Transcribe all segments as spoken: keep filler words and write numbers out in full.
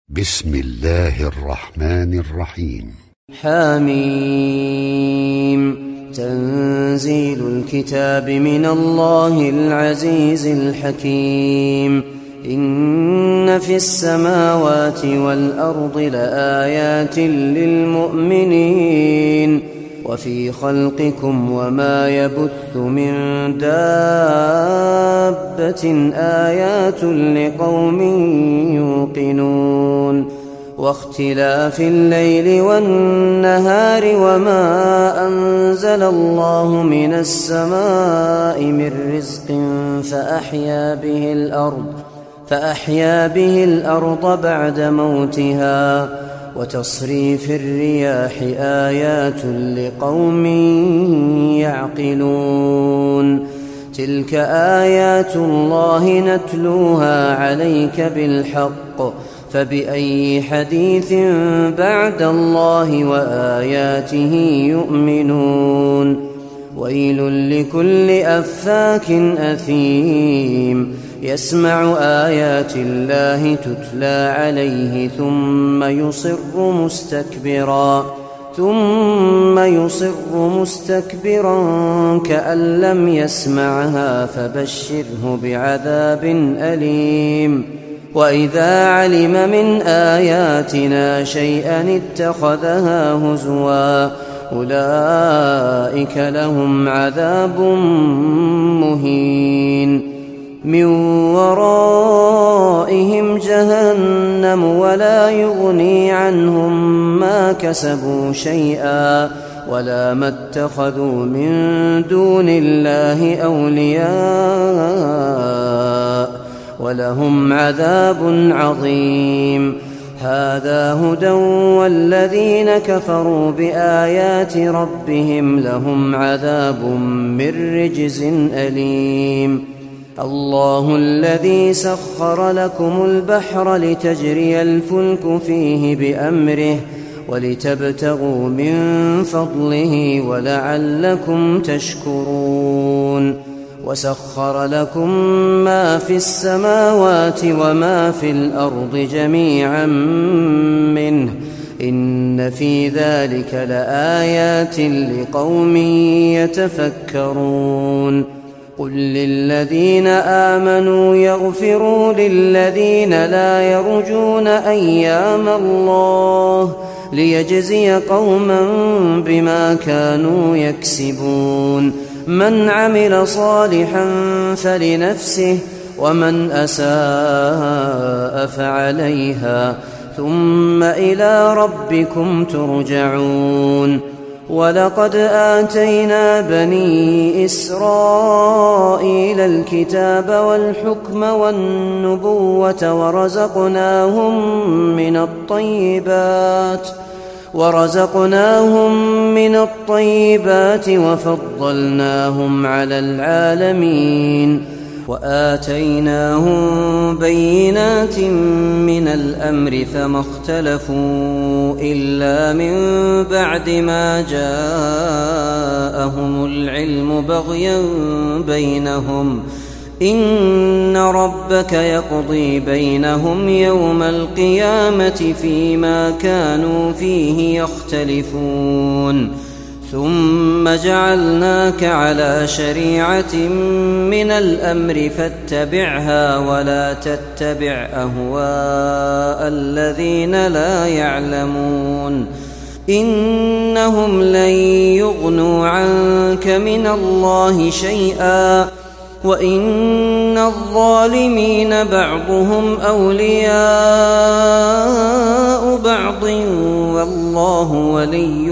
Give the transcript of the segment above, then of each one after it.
بسم الله الرحمن الرحيم. حميم. تنزيل الكتاب من الله العزيز الحكيم. إن في السماوات والأرض لآيات للمؤمنين وفي خلقكم وما يبث من دابة آيات لقوم يوقنون واختلاف الليل والنهار وما أنزل الله من السماء من رزق فأحيا به الأرض فأحيا به الأرض بعد موتها وتصريف الرياح آيات لقوم يعقلون تلك آيات الله نتلوها عليك بالحق فبأي حديث بعد الله وآياته يؤمنون ويل لكل أفاك أثيم يسمع آيات الله تتلى عليه ثم يصر مستكبرا ثم يصر مستكبرا كأن لم يسمعها فبشره بعذاب أليم وإذا علم من آياتنا شيئا اتخذها هزوا أولئك لهم عذاب مهين من ورائهم جهنم ولا يغني عنهم ما كسبوا شيئا ولا ما اتخذوا من دون الله أولياء ولهم عذاب عظيم هذا هدى والذين كفروا بآيات ربهم لهم عذاب من رجز أليم الله الذي سخر لكم البحر لتجري الفلك فيه بأمره ولتبتغوا من فضله ولعلكم تشكرون وسخر لكم ما في السماوات وما في الأرض جميعا منه إن في ذلك لآيات لقوم يتفكرون قل للذين آمنوا يغفروا للذين لا يرجون أيام الله ليجزي قوما بما كانوا يكسبون من عمل صالحا فلنفسه ومن أساء فعليها ثم إلى ربكم ترجعون ولقد آتينا بني إسرائيل الكتاب والحكم والنبوة ورزقناهم من الطيبات ورزقناهم من الطيبات وفضلناهم على العالمين وآتيناهم بينات من الأمر فما اختلفوا إلا من بعد ما جاءهم العلم بغيا بينهم إن ربك يقضي بينهم يوم القيامة فيما كانوا فيه يختلفون ثم جعلناك على شريعة من الأمر فاتبعها ولا تتبع أهواء الذين لا يعلمون إنهم لن يغنوا عنك من الله شيئا وإن الظالمين بعضهم أولياء بعض والله ولي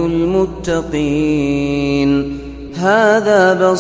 المتقين هذا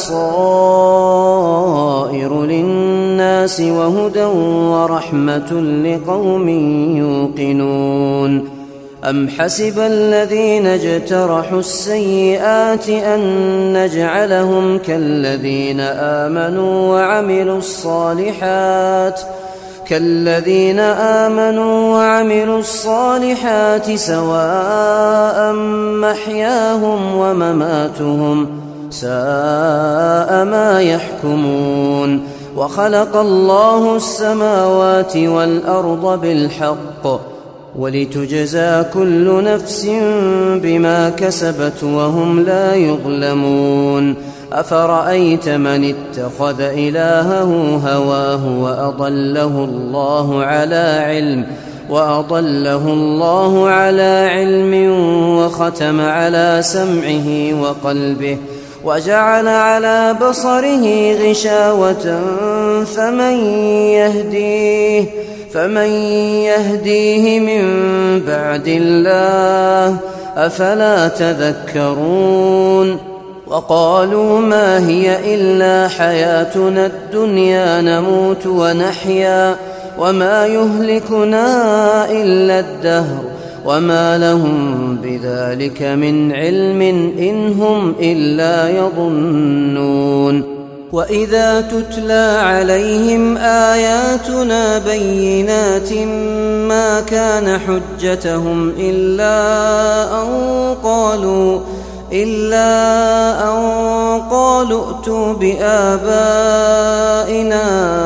بصائر للناس وهدى ورحمة لقوم يوقنون أم حسب الذين اجترحوا السيئات أن نجعلهم كالذين آمنوا وعملوا الصالحات كالذين آمنوا وعملوا الصالحات سواء محياهم ومماتهم ساء ما يحكمون وخلق الله السماوات والأرض بالحق ولتجزى كل نفس بما كسبت وهم لا يظلمون أفرأيت من اتخذ إلهه هواه وأضله الله على علم وأضله الله على علم وختم على سمعه وقلبه وجعل على بصره غشاوة فمن يهديه فمن يهديه من بعد الله أفلا تذكرون وقالوا ما هي إلا حياتنا الدنيا نموت ونحيا وما يهلكنا إلا الدهر وما لهم بذلك من علم إن هم إلا يظنون وإذا تتلى عليهم آياتنا بينات ما كان حجتهم إلا أن قالوا إلا أن قالوا ائتوا بآبائنا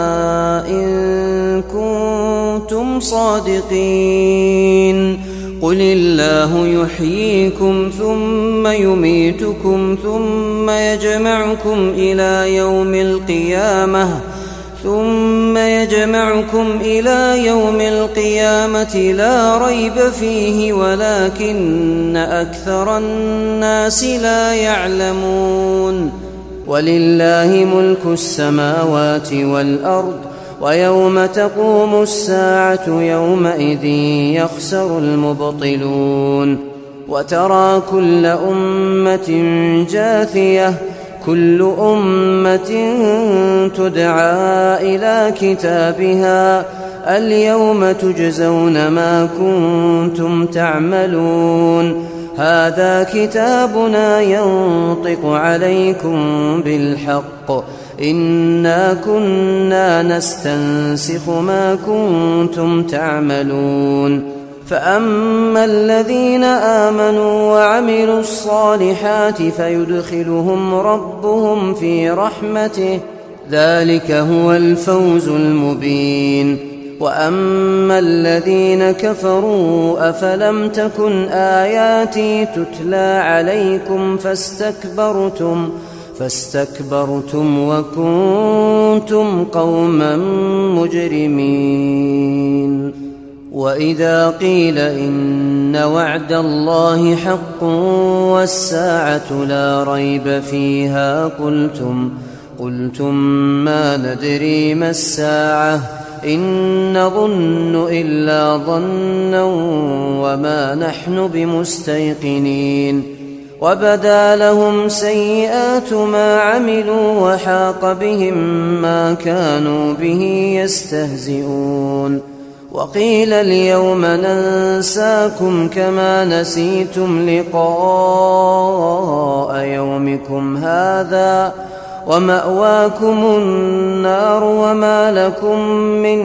إن كنتم صادقين قل الله يحييكم ثم يميتكم ثم يجمعكم إلى يوم القيامة ثم يجمعكم إلى يوم القيامة لا ريب فيه ولكن أكثر الناس لا يعلمون ولله ملك السماوات والأرض ويوم تقوم الساعة يومئذ يخسر المبطلون وترى كل أمة جاثية كل أمة تدعى إلى كتابها اليوم تجزون ما كنتم تعملون هذا كتابنا ينطق عليكم بالحق إنا كنا نستنسخ ما كنتم تعملون فأما الذين آمنوا وعملوا الصالحات فيدخلهم ربهم في رحمته ذلك هو الفوز المبين وأما الذين كفروا أفلم تكن آياتي تتلى عليكم فاستكبرتم فاستكبرتم وكنتم قوما مجرمين وإذا قيل إن وعد الله حق والساعة لا ريب فيها قلتم قلتم ما ندري ما الساعة إن نظن إلا ظنا وما نحن بمستيقنين وبدا لهم سيئات ما عملوا وحاق بهم ما كانوا به يستهزئون وقيل اليوم ننساكم كما نسيتم لقاء يومكم هذا ومأواكم النار وما لكم من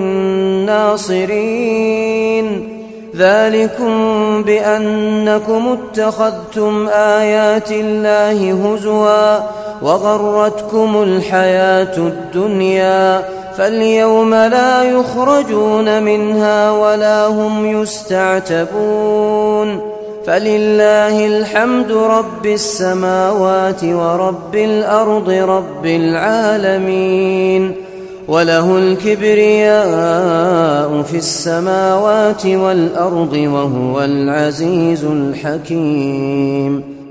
ناصرين ذلكم بأنكم اتخذتم آيات الله هزوا وغرتكم الحياة الدنيا فاليوم لا يخرجون منها ولا هم يستعتبون فلله الحمد رب السماوات ورب الأرض رب العالمين وله الكبرياء في السماوات والأرض وهو العزيز الحكيم